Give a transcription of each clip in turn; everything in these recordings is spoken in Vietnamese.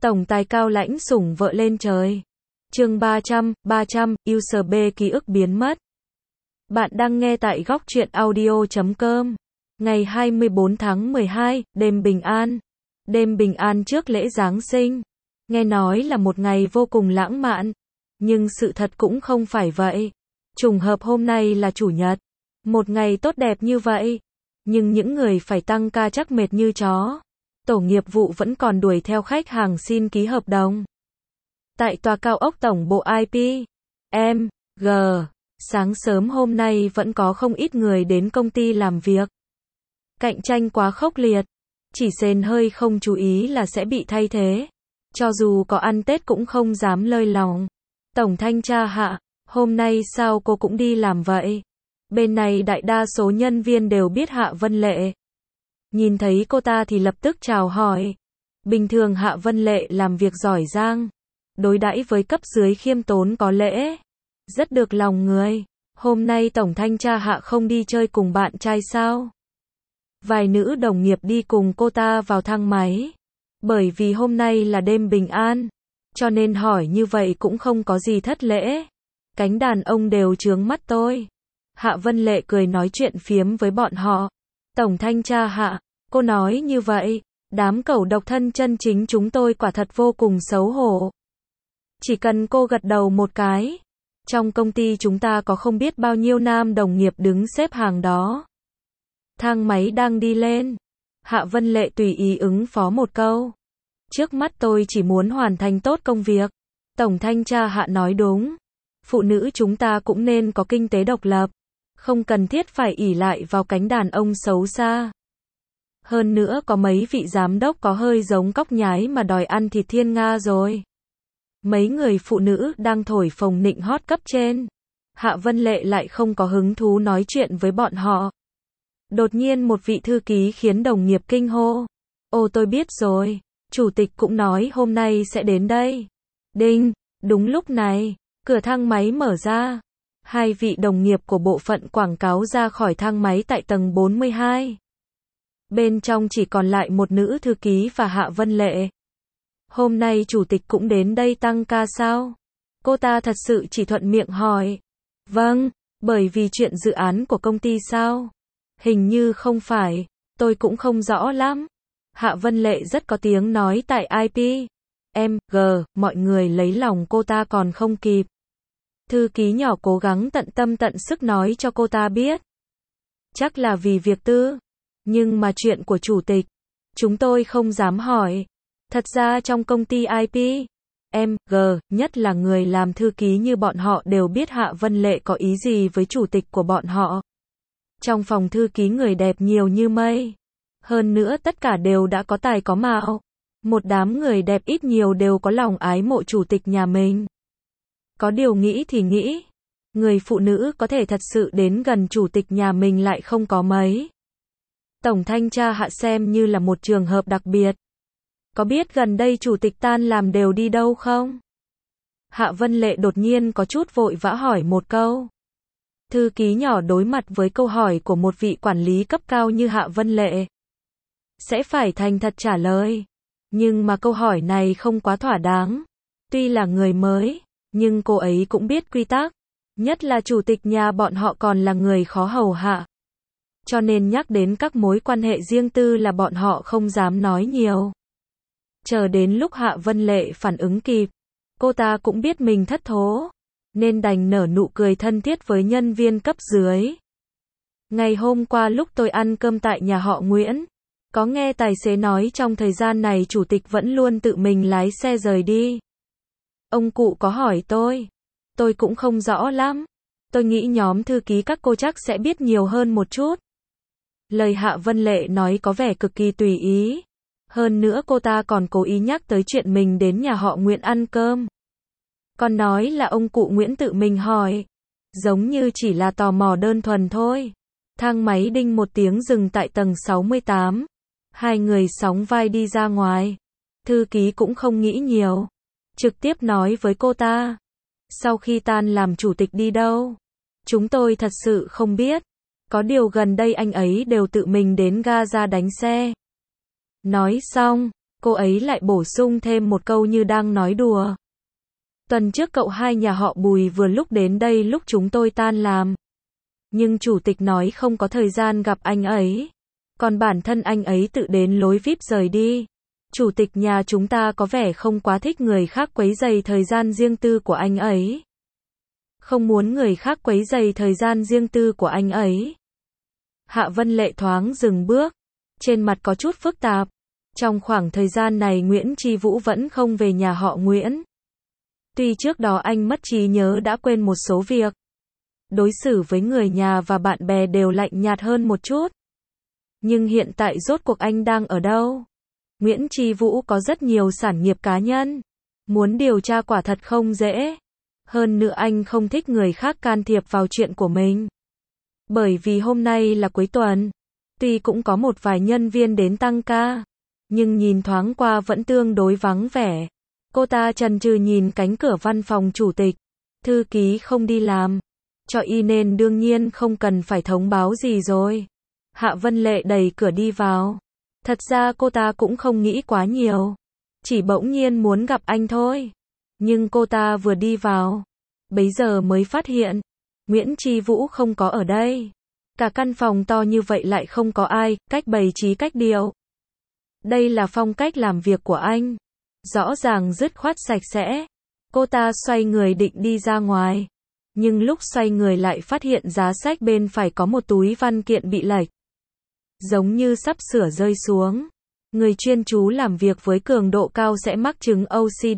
Tổng tài cao lãnh sủng vợ lên trời. Chương 300, user B ký ức biến mất. Bạn đang nghe tại góc truyện audio.com. Ngày 24 tháng 12, đêm bình an. Đêm bình an trước lễ Giáng sinh. Nghe nói là một ngày vô cùng lãng mạn. Nhưng sự thật cũng không phải vậy. Trùng hợp hôm nay là Chủ nhật. Một ngày tốt đẹp như vậy. Nhưng những người phải tăng ca chắc mệt như chó. Tổ nghiệp vụ vẫn còn đuổi theo khách hàng xin ký hợp đồng. Tại tòa cao ốc tổng bộ IP, MG, sáng sớm hôm nay vẫn có không ít người đến công ty làm việc. Cạnh tranh quá khốc liệt, chỉ sền hơi không chú ý là sẽ bị thay thế. Cho dù có ăn Tết cũng không dám lơi lòng. Tổng thanh tra Hạ, hôm nay sao cô cũng đi làm vậy? Bên này đại đa số nhân viên đều biết Hạ Vân Lệ. Nhìn thấy cô ta thì lập tức chào hỏi. Bình thường Hạ Vân Lệ làm việc giỏi giang, đối đãi với cấp dưới khiêm tốn có lễ, rất được lòng người. Hôm nay tổng thanh tra Hạ không đi chơi cùng bạn trai sao? Vài nữ đồng nghiệp đi cùng cô ta vào thang máy. Bởi vì hôm nay là đêm bình an, cho nên hỏi như vậy cũng không có gì thất lễ. Cánh đàn ông đều trướng mắt tôi. Hạ Vân Lệ cười nói chuyện phiếm với bọn họ. Tổng thanh tra Hạ, cô nói như vậy, đám cẩu độc thân chân chính chúng tôi quả thật vô cùng xấu hổ. Chỉ cần cô gật đầu một cái, trong công ty chúng ta có không biết bao nhiêu nam đồng nghiệp đứng xếp hàng đó. Thang máy đang đi lên. Hạ Vân Lệ tùy ý ứng phó một câu. Trước mắt tôi chỉ muốn hoàn thành tốt công việc. Tổng thanh tra Hạ nói đúng. Phụ nữ chúng ta cũng nên có kinh tế độc lập. Không cần thiết phải ỷ lại vào cánh đàn ông xấu xa. Hơn nữa có mấy vị giám đốc có hơi giống cóc nhái mà đòi ăn thịt thiên nga rồi. Mấy người phụ nữ đang thổi phồng nịnh hót cấp trên. Hạ Vân Lệ lại không có hứng thú nói chuyện với bọn họ. Đột nhiên một vị thư ký khiến đồng nghiệp kinh hô. Ồ, tôi biết rồi, chủ tịch cũng nói hôm nay sẽ đến đây. Đinh, đúng lúc này, cửa thang máy mở ra. Hai vị đồng nghiệp của bộ phận quảng cáo ra khỏi thang máy tại tầng 42. Bên trong chỉ còn lại một nữ thư ký và Hạ Vân Lệ. Hôm nay chủ tịch cũng đến đây tăng ca sao? Cô ta thật sự chỉ thuận miệng hỏi. Vâng, bởi vì chuyện dự án của công ty sao? Hình như không phải, tôi cũng không rõ lắm. Hạ Vân Lệ rất có tiếng nói tại IP, MG, mọi người lấy lòng cô ta còn không kịp. Thư ký nhỏ cố gắng tận tâm tận sức nói cho cô ta biết. Chắc là vì việc tư. Nhưng mà chuyện của chủ tịch, chúng tôi không dám hỏi. Thật ra trong công ty IP, MG, nhất là người làm thư ký như bọn họ đều biết Hạ Vân Lệ có ý gì với chủ tịch của bọn họ. Trong phòng thư ký người đẹp nhiều như mây. Hơn nữa tất cả đều đã có tài có mạo. Một đám người đẹp ít nhiều đều có lòng ái mộ chủ tịch nhà mình. Có điều nghĩ thì nghĩ. Người phụ nữ có thể thật sự đến gần chủ tịch nhà mình lại không có mấy. Tổng thanh tra Hạ xem như là một trường hợp đặc biệt. Có biết gần đây chủ tịch tan làm đều đi đâu không? Hạ Vân Lệ đột nhiên có chút vội vã hỏi một câu. Thư ký nhỏ đối mặt với câu hỏi của một vị quản lý cấp cao như Hạ Vân Lệ. Sẽ phải thành thật trả lời. Nhưng mà câu hỏi này không quá thỏa đáng. Tuy là người mới, nhưng cô ấy cũng biết quy tắc. Nhất là chủ tịch nhà bọn họ còn là người khó hầu hạ. Cho nên nhắc đến các mối quan hệ riêng tư là bọn họ không dám nói nhiều. Chờ đến lúc Hạ Vân Lệ phản ứng kịp, cô ta cũng biết mình thất thố, nên đành nở nụ cười thân thiết với nhân viên cấp dưới. Ngày hôm qua lúc tôi ăn cơm tại nhà họ Nguyễn, có nghe tài xế nói trong thời gian này chủ tịch vẫn luôn tự mình lái xe rời đi. Ông cụ có hỏi tôi cũng không rõ lắm. Tôi nghĩ nhóm thư ký các cô chắc sẽ biết nhiều hơn một chút. Lời Hạ Vân Lệ nói có vẻ cực kỳ tùy ý. Hơn nữa cô ta còn cố ý nhắc tới chuyện mình đến nhà họ Nguyễn ăn cơm. Còn nói là ông cụ Nguyễn tự mình hỏi. Giống như chỉ là tò mò đơn thuần thôi. Thang máy đinh một tiếng dừng tại tầng 68. Hai người sóng vai đi ra ngoài. Thư ký cũng không nghĩ nhiều. Trực tiếp nói với cô ta. Sau khi tan làm chủ tịch đi đâu? Chúng tôi thật sự không biết. Có điều gần đây anh ấy đều tự mình đến ga ra đánh xe. Nói xong, Cô ấy lại bổ sung thêm một câu như đang nói đùa. Tuần trước cậu hai nhà họ Bùi vừa lúc đến đây lúc chúng tôi tan làm. Nhưng chủ tịch nói không có thời gian gặp anh ấy. Còn bản thân anh ấy tự đến lối VIP rời đi. Chủ tịch nhà chúng ta có vẻ không quá thích người khác quấy rầy thời gian riêng tư của anh ấy. Không muốn người khác quấy rầy thời gian riêng tư của anh ấy. Hạ Vân Lệ thoáng dừng bước. Trên mặt có chút phức tạp. Trong khoảng thời gian này Nguyễn Chi Vũ vẫn không về nhà họ Nguyễn. Tuy trước đó anh mất trí nhớ đã quên một số việc. Đối xử với người nhà và bạn bè đều lạnh nhạt hơn một chút. Nhưng hiện tại rốt cuộc anh đang ở đâu? Nguyễn Chi Vũ có rất nhiều sản nghiệp cá nhân. Muốn điều tra quả thật không dễ. Hơn nữa anh không thích người khác can thiệp vào chuyện của mình. Bởi vì hôm nay là cuối tuần. Tuy cũng có một vài nhân viên đến tăng ca. Nhưng nhìn thoáng qua vẫn tương đối vắng vẻ. Cô ta chần chừ nhìn cánh cửa văn phòng chủ tịch. Thư ký không đi làm. Cho y nên đương nhiên không cần phải thông báo gì rồi. Hạ Vân Lệ đẩy cửa đi vào. Thật ra cô ta cũng không nghĩ quá nhiều. Chỉ bỗng nhiên muốn gặp anh thôi. Nhưng cô ta vừa đi vào. Bấy giờ mới phát hiện. Nguyễn Chi Vũ không có ở đây. Cả căn phòng to như vậy lại không có ai, cách bày trí cách điệu. Đây là phong cách làm việc của anh. Rõ ràng dứt khoát sạch sẽ. Cô ta xoay người định đi ra ngoài. Nhưng lúc xoay người lại phát hiện giá sách bên phải có một túi văn kiện bị lệch. Giống như sắp sửa rơi xuống. Người chuyên chú làm việc với cường độ cao sẽ mắc chứng OCD.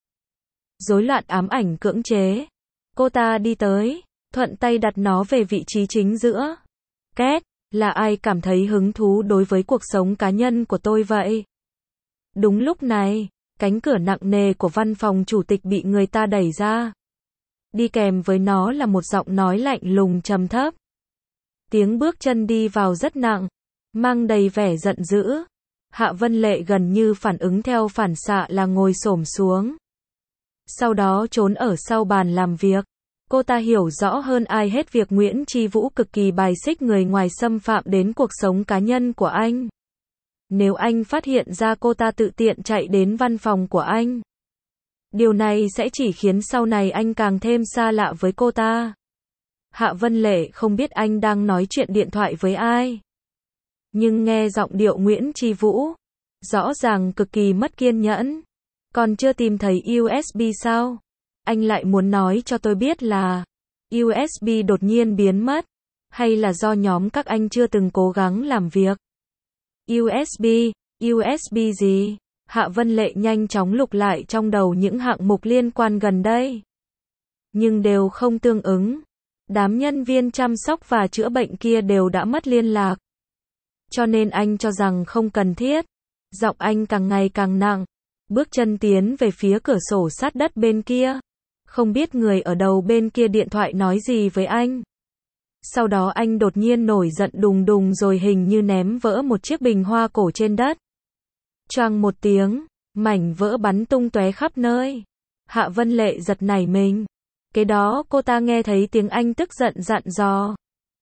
Rối loạn ám ảnh cưỡng chế. Cô ta đi tới, thuận tay đặt nó về vị trí chính giữa. Két, là ai cảm thấy hứng thú đối với cuộc sống cá nhân của tôi vậy? Đúng lúc này, cánh cửa nặng nề của văn phòng chủ tịch bị người ta đẩy ra. Đi kèm với nó là một giọng nói lạnh lùng trầm thấp. Tiếng bước chân đi vào rất nặng, mang đầy vẻ giận dữ. Hạ Vân Lệ gần như phản ứng theo phản xạ là ngồi xổm xuống. Sau đó trốn ở sau bàn làm việc. Cô ta hiểu rõ hơn ai hết việc Nguyễn Chi Vũ cực kỳ bài xích người ngoài xâm phạm đến cuộc sống cá nhân của anh. Nếu anh phát hiện ra cô ta tự tiện chạy đến văn phòng của anh, điều này sẽ chỉ khiến sau này anh càng thêm xa lạ với cô ta. Hạ Vân Lệ không biết anh đang nói chuyện điện thoại với ai. Nhưng nghe giọng điệu Nguyễn Chi Vũ, rõ ràng cực kỳ mất kiên nhẫn. Còn chưa tìm thấy USB sao? Anh lại muốn nói cho tôi biết là USB đột nhiên biến mất, hay là do nhóm các anh chưa từng cố gắng làm việc? USB gì? Hạ Vân Lệ nhanh chóng lục lại trong đầu những hạng mục liên quan gần đây. Nhưng đều không tương ứng. Đám nhân viên chăm sóc và chữa bệnh kia đều đã mất liên lạc. Cho nên anh cho rằng không cần thiết. Giọng anh càng ngày càng nặng. Bước chân tiến về phía cửa sổ sát đất bên kia. Không biết người ở đầu bên kia điện thoại nói gì với anh. Sau đó anh đột nhiên nổi giận đùng đùng rồi hình như ném vỡ một chiếc bình hoa cổ trên đất. Choang một tiếng, mảnh vỡ bắn tung tóe khắp nơi. Hạ Vân Lệ giật nảy mình. Kế đó cô ta nghe thấy tiếng anh tức giận dặn dò.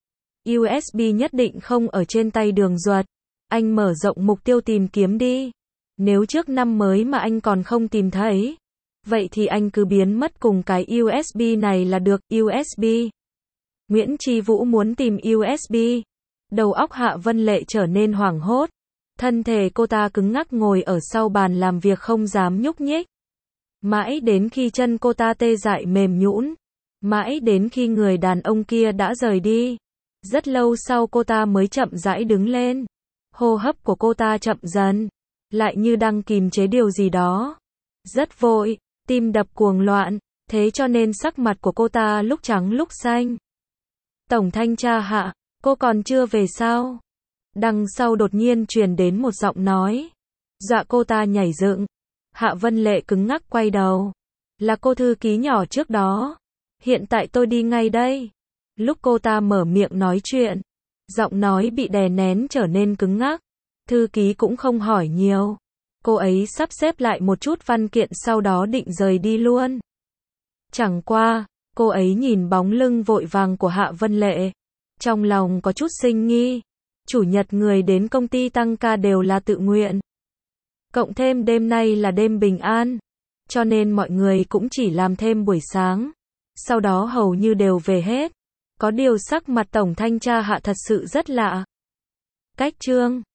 USB nhất định không ở trên tay Đường Duật. Anh mở rộng mục tiêu tìm kiếm đi. Nếu trước năm mới mà anh còn không tìm thấy, vậy thì anh cứ biến mất cùng cái USB này là được. USB. Nguyễn Chi Vũ muốn tìm USB. Đầu óc Hạ Vân Lệ trở nên hoảng hốt. Thân thể cô ta cứng ngắc ngồi ở sau bàn làm việc không dám nhúc nhích. Mãi đến khi chân cô ta tê dại mềm nhũn. Mãi đến khi người đàn ông kia đã rời đi. Rất lâu sau cô ta mới chậm rãi đứng lên. Hô hấp của cô ta chậm dần. Lại như đang kìm chế điều gì đó. Rất vội, tim đập cuồng loạn. Thế cho nên sắc mặt của cô ta lúc trắng lúc xanh. Tổng thanh tra Hạ, cô còn chưa về sao? Đằng sau đột nhiên truyền đến một giọng nói. Dọa cô ta nhảy dựng. Hạ Vân Lệ cứng ngắc quay đầu. Là cô thư ký nhỏ trước đó. Hiện tại tôi đi ngay đây. Lúc cô ta mở miệng nói chuyện, giọng nói bị đè nén trở nên cứng ngắc. Thư ký cũng không hỏi nhiều. Cô ấy sắp xếp lại một chút văn kiện sau đó định rời đi luôn. Chẳng qua, cô ấy nhìn bóng lưng vội vàng của Hạ Vân Lệ. Trong lòng có chút sinh nghi. Chủ nhật người đến công ty tăng ca đều là tự nguyện. Cộng thêm đêm nay là đêm bình an, cho nên mọi người cũng chỉ làm thêm buổi sáng. Sau đó hầu như đều về hết. Có điều sắc mặt tổng thanh tra Hạ thật sự rất lạ. Cách trương